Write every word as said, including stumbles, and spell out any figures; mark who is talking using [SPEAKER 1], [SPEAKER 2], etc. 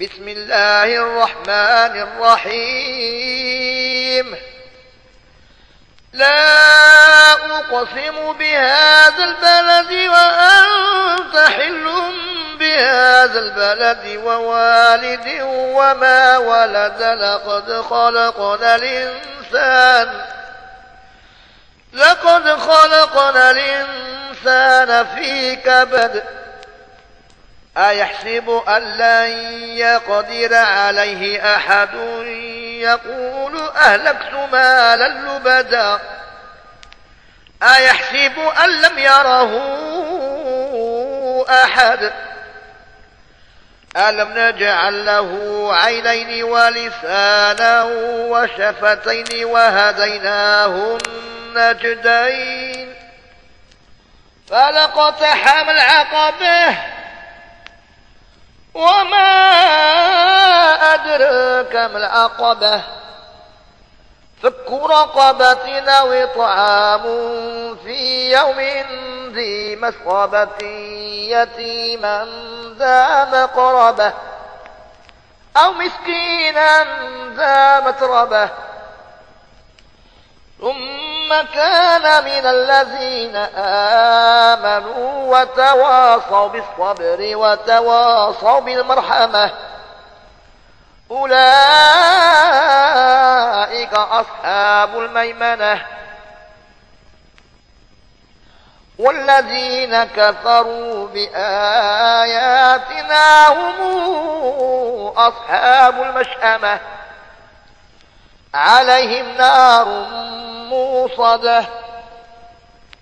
[SPEAKER 1] بسم الله الرحمن الرحيم. لا أقسم بهذا البلد وأنت حل بهذا البلد ووالد وما ولد لقد خلقنا الإنسان لقد خلقنا الإنسان في كبد أيحسب أن لن يقدر عليه أحد يقول أهلكت مالا لبدا أيحسب أن لم يره أحد ألم نجعل له عينين ولسانا وشفتين وهديناه النجدين فلاقتحم العقبة وما أدراك ما العقبة فك رقبة أو إطعام في يوم ذي مسغبة يتيما ذا مقربة أو مسكينا ذا متربة ثم كان من الذين آمنوا وتواصوا بالصبر وتواصوا بالمرحمة أولئك أصحاب الميمنة والذين كفروا بآياتنا هم أصحاب المشأمة عليهم نار موصدة